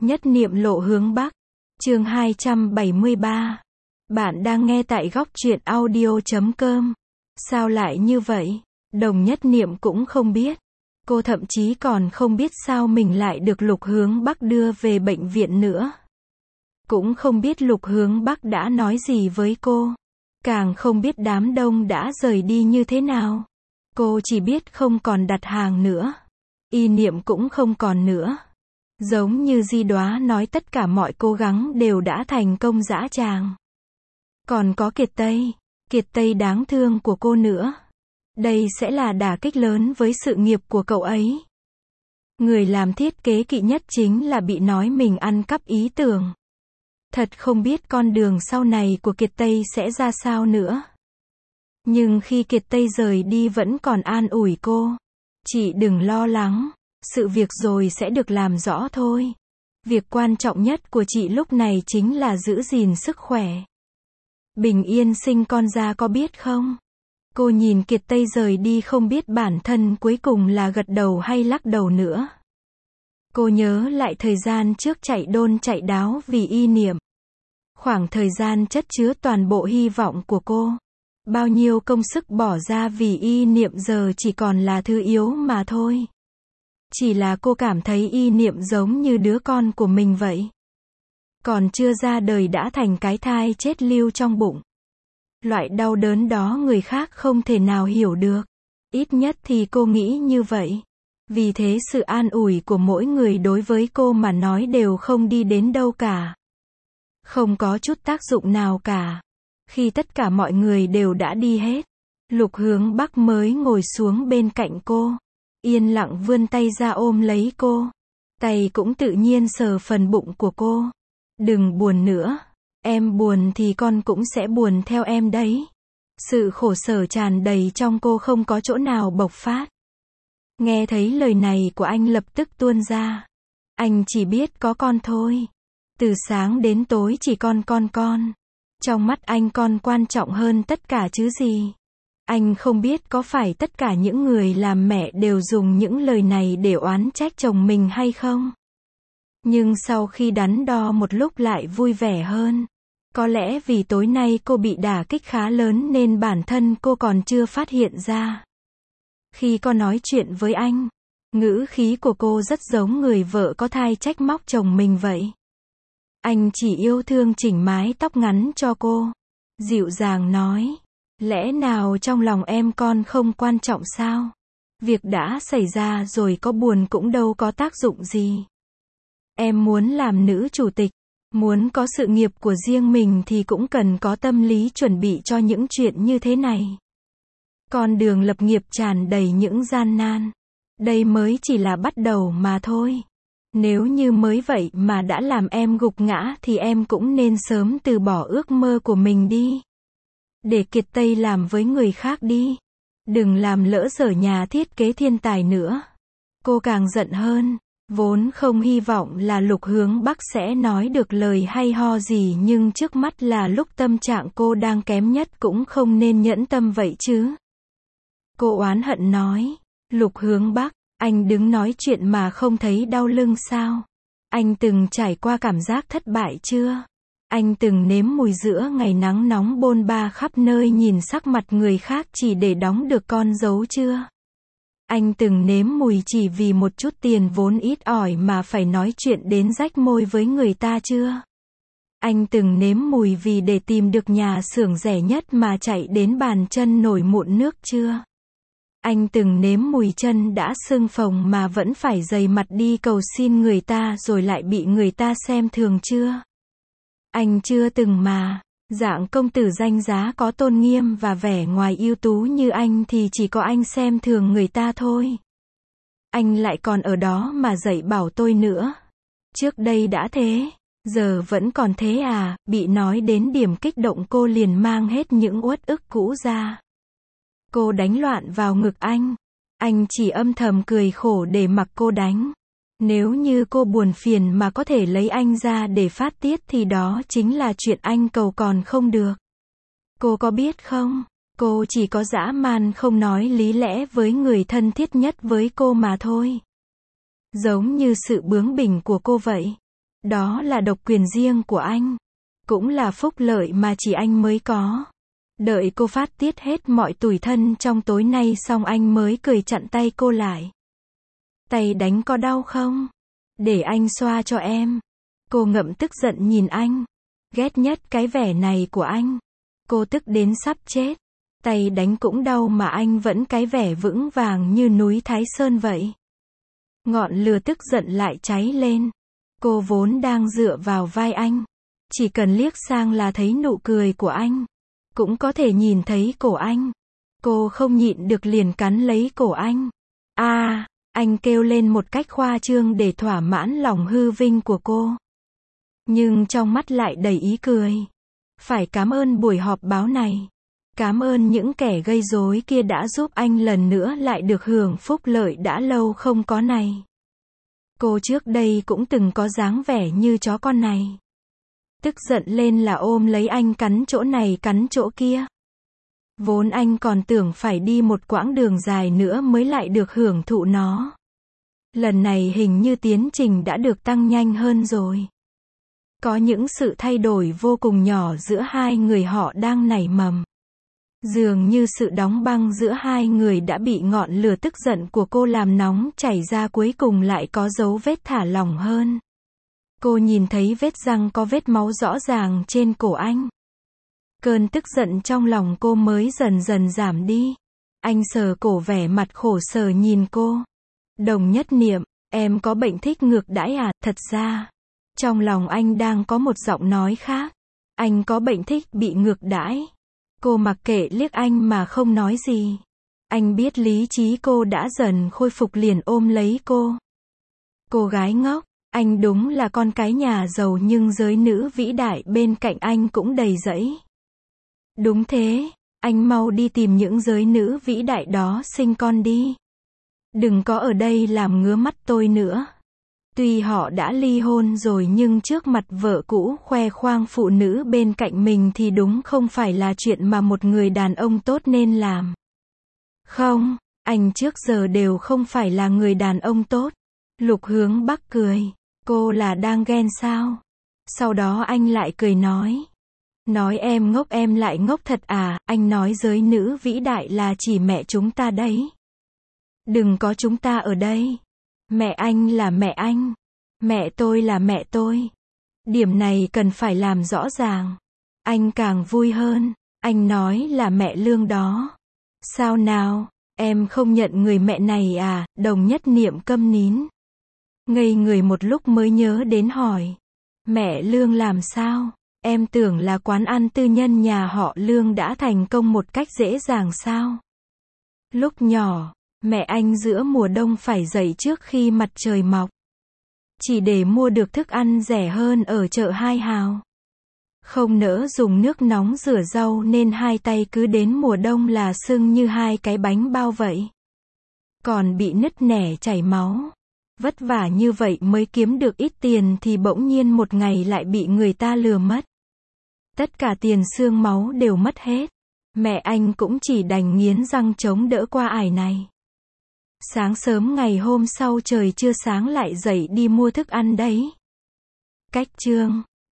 Nhất niệm lộ hướng Bắc. Chương 273. Bạn đang nghe tại góc truyện audio.com. Sao lại như vậy? Đồng Nhất Niệm cũng không biết. Cô thậm chí còn không biết sao mình lại được Lục Hướng Bắc đưa về bệnh viện nữa. Cũng không biết Lục Hướng Bắc đã nói gì với cô. Càng không biết đám đông đã rời đi như thế nào. Cô chỉ biết không còn đặt hàng nữa. Y niệm cũng không còn nữa. Giống như Di Đoá nói, tất cả mọi cố gắng đều đã thành công dã tràng. Còn có Kiệt Tây đáng thương của cô nữa. Đây sẽ là đả kích lớn với sự nghiệp của cậu ấy. Người làm thiết kế kỵ nhất chính là bị nói mình ăn cắp ý tưởng. Thật không biết con đường sau này của Kiệt Tây sẽ ra sao nữa. Nhưng khi Kiệt Tây rời đi vẫn còn an ủi cô. Chị đừng lo lắng, sự việc rồi sẽ được làm rõ thôi. Việc quan trọng nhất của chị lúc này chính là giữ gìn sức khỏe. Bình yên sinh con ra có biết không? Cô nhìn Kiệt Tây rời đi không biết bản thân cuối cùng là gật đầu hay lắc đầu nữa. Cô nhớ lại thời gian trước chạy đôn chạy đáo vì y niệm. Khoảng thời gian chất chứa toàn bộ hy vọng của cô. Bao nhiêu công sức bỏ ra vì y niệm giờ chỉ còn là thứ yếu mà thôi. Chỉ là cô cảm thấy y niệm giống như đứa con của mình vậy. Còn chưa ra đời đã thành cái thai chết lưu trong bụng. Loại đau đớn đó người khác không thể nào hiểu được. Ít nhất thì cô nghĩ như vậy. Vì thế sự an ủi của mỗi người đối với cô mà nói đều không đi đến đâu cả. Không có chút tác dụng nào cả. Khi tất cả mọi người đều đã đi hết, Lục Hướng Bắc mới ngồi xuống bên cạnh cô. Yên lặng vươn tay ra ôm lấy cô. Tay cũng tự nhiên sờ phần bụng của cô. Đừng buồn nữa. Em buồn thì con cũng sẽ buồn theo em đấy. Sự khổ sở tràn đầy trong cô không có chỗ nào bộc phát. Nghe thấy lời này của anh lập tức tuôn ra. Anh chỉ biết có con thôi. Từ sáng đến tối chỉ con. Trong mắt anh con quan trọng hơn tất cả chứ gì. Anh không biết có phải tất cả những người làm mẹ đều dùng những lời này để oán trách chồng mình hay không. Nhưng sau khi đắn đo một lúc lại vui vẻ hơn. Có lẽ vì tối nay cô bị đả kích khá lớn nên bản thân cô còn chưa phát hiện ra. Khi cô nói chuyện với anh, ngữ khí của cô rất giống người vợ có thai trách móc chồng mình vậy. Anh chỉ yêu thương chỉnh mái tóc ngắn cho cô. Dịu dàng nói. Lẽ nào trong lòng em con không quan trọng sao? Việc đã xảy ra rồi có buồn cũng đâu có tác dụng gì. Em muốn làm nữ chủ tịch, muốn có sự nghiệp của riêng mình thì cũng cần có tâm lý chuẩn bị cho những chuyện như thế này. Con đường lập nghiệp tràn đầy những gian nan. Đây mới chỉ là bắt đầu mà thôi. Nếu như mới vậy mà đã làm em gục ngã thì em cũng nên sớm từ bỏ ước mơ của mình đi. Để Kiệt Tây làm với người khác đi. Đừng làm lỡ dở nhà thiết kế thiên tài nữa. Cô càng giận hơn. Vốn không hy vọng là Lục Hướng Bắc sẽ nói được lời hay ho gì, nhưng trước mắt là lúc tâm trạng cô đang kém nhất cũng không nên nhẫn tâm vậy chứ. Cô oán hận nói. Lục Hướng Bắc, anh đứng nói chuyện mà không thấy đau lưng sao? Anh từng trải qua cảm giác thất bại chưa? Anh từng nếm mùi giữa ngày nắng nóng bôn ba khắp nơi nhìn sắc mặt người khác chỉ để đóng được con dấu chưa? Anh từng nếm mùi chỉ vì một chút tiền vốn ít ỏi mà phải nói chuyện đến rách môi với người ta chưa? Anh từng nếm mùi vì để tìm được nhà xưởng rẻ nhất mà chạy đến bàn chân nổi mụn nước chưa? Anh từng nếm mùi chân đã sưng phồng mà vẫn phải dày mặt đi cầu xin người ta rồi lại bị người ta xem thường chưa? Anh chưa từng mà. Dạng công tử danh giá có tôn nghiêm và vẻ ngoài ưu tú như anh thì chỉ có anh xem thường người ta thôi. Anh lại còn ở đó mà dạy bảo tôi nữa. Trước đây đã thế, giờ vẫn còn thế à? Bị nói đến điểm kích động cô liền mang hết những uất ức cũ ra. Cô đánh loạn vào ngực anh. Anh chỉ âm thầm cười khổ để mặc cô đánh. Nếu như cô buồn phiền mà có thể lấy anh ra để phát tiết thì đó chính là chuyện anh cầu còn không được. Cô có biết không, cô chỉ có dã man không nói lý lẽ với người thân thiết nhất với cô mà thôi. Giống như sự bướng bỉnh của cô vậy. Đó là độc quyền riêng của anh. Cũng là phúc lợi mà chỉ anh mới có. Đợi cô phát tiết hết mọi tủi thân trong tối nay xong anh mới cười chặn tay cô lại. Tay đánh có đau không? Để anh xoa cho em. Cô ngậm tức giận nhìn anh. Ghét nhất cái vẻ này của anh. Cô tức đến sắp chết. Tay đánh cũng đau mà anh vẫn cái vẻ vững vàng như núi Thái Sơn vậy. Ngọn lửa tức giận lại cháy lên. Cô vốn đang dựa vào vai anh. Chỉ cần liếc sang là thấy nụ cười của anh. Cũng có thể nhìn thấy cổ anh. Cô không nhịn được liền cắn lấy cổ anh. Anh kêu lên một cách khoa trương để thỏa mãn lòng hư vinh của cô. Nhưng trong mắt lại đầy ý cười. Phải cảm ơn buổi họp báo này. Cảm ơn những kẻ gây rối kia đã giúp anh lần nữa lại được hưởng phúc lợi đã lâu không có này. Cô trước đây cũng từng có dáng vẻ như chó con này. Tức giận lên là ôm lấy anh cắn chỗ này cắn chỗ kia. Vốn anh còn tưởng phải đi một quãng đường dài nữa mới lại được hưởng thụ nó. Lần này hình như tiến trình đã được tăng nhanh hơn rồi. Có những sự thay đổi vô cùng nhỏ giữa hai người họ đang nảy mầm. Dường như sự đóng băng giữa hai người đã bị ngọn lửa tức giận của cô làm nóng chảy ra cuối cùng lại có dấu vết thả lỏng hơn. Cô nhìn thấy vết răng có vết máu rõ ràng trên cổ anh. Cơn tức giận trong lòng cô mới dần dần giảm đi. Anh sờ cổ vẻ mặt khổ sở nhìn cô. Đồng Nhất Niệm, em có bệnh thích ngược đãi à? Thật ra, trong lòng anh đang có một giọng nói khác. Anh có bệnh thích bị ngược đãi. Cô mặc kệ liếc anh mà không nói gì. Anh biết lý trí cô đã dần khôi phục liền ôm lấy cô. Cô gái ngốc, anh đúng là con cái nhà giàu nhưng giới nữ vĩ đại bên cạnh anh cũng đầy rẫy. Đúng thế, anh mau đi tìm những giới nữ vĩ đại đó sinh con đi. Đừng có ở đây làm ngứa mắt tôi nữa. Tuy họ đã ly hôn rồi nhưng trước mặt vợ cũ khoe khoang phụ nữ bên cạnh mình thì đúng không phải là chuyện mà một người đàn ông tốt nên làm. Không, anh trước giờ đều không phải là người đàn ông tốt. Lục Hướng Bắc cười. Cô là đang ghen sao? Sau đó anh lại cười nói. Nói em ngốc em lại ngốc thật à? Anh nói giới nữ vĩ đại là chỉ mẹ chúng ta đấy. Đừng có chúng ta ở đây. Mẹ anh là mẹ anh. Mẹ tôi là mẹ tôi. Điểm này cần phải làm rõ ràng. Anh càng vui hơn. Anh nói là mẹ Lương đó. Sao nào? Em không nhận người mẹ này à? Đồng Nhất Niệm câm nín. Ngây người một lúc mới nhớ đến hỏi. Mẹ Lương làm sao? Em tưởng là quán ăn tư nhân nhà họ Lương đã thành công một cách dễ dàng sao? Lúc nhỏ, mẹ anh giữa mùa đông phải dậy trước khi mặt trời mọc. Chỉ để mua được thức ăn rẻ hơn ở chợ Hai Hào. Không nỡ dùng nước nóng rửa rau nên hai tay cứ đến mùa đông là sưng như hai cái bánh bao vậy. Còn bị nứt nẻ chảy máu. Vất vả như vậy mới kiếm được ít tiền thì bỗng nhiên một ngày lại bị người ta lừa mất. Tất cả tiền xương máu đều mất hết. Mẹ anh cũng chỉ đành nghiến răng chống đỡ qua ải này. Sáng sớm ngày hôm sau trời chưa sáng lại dậy đi mua thức ăn đấy. Cách chương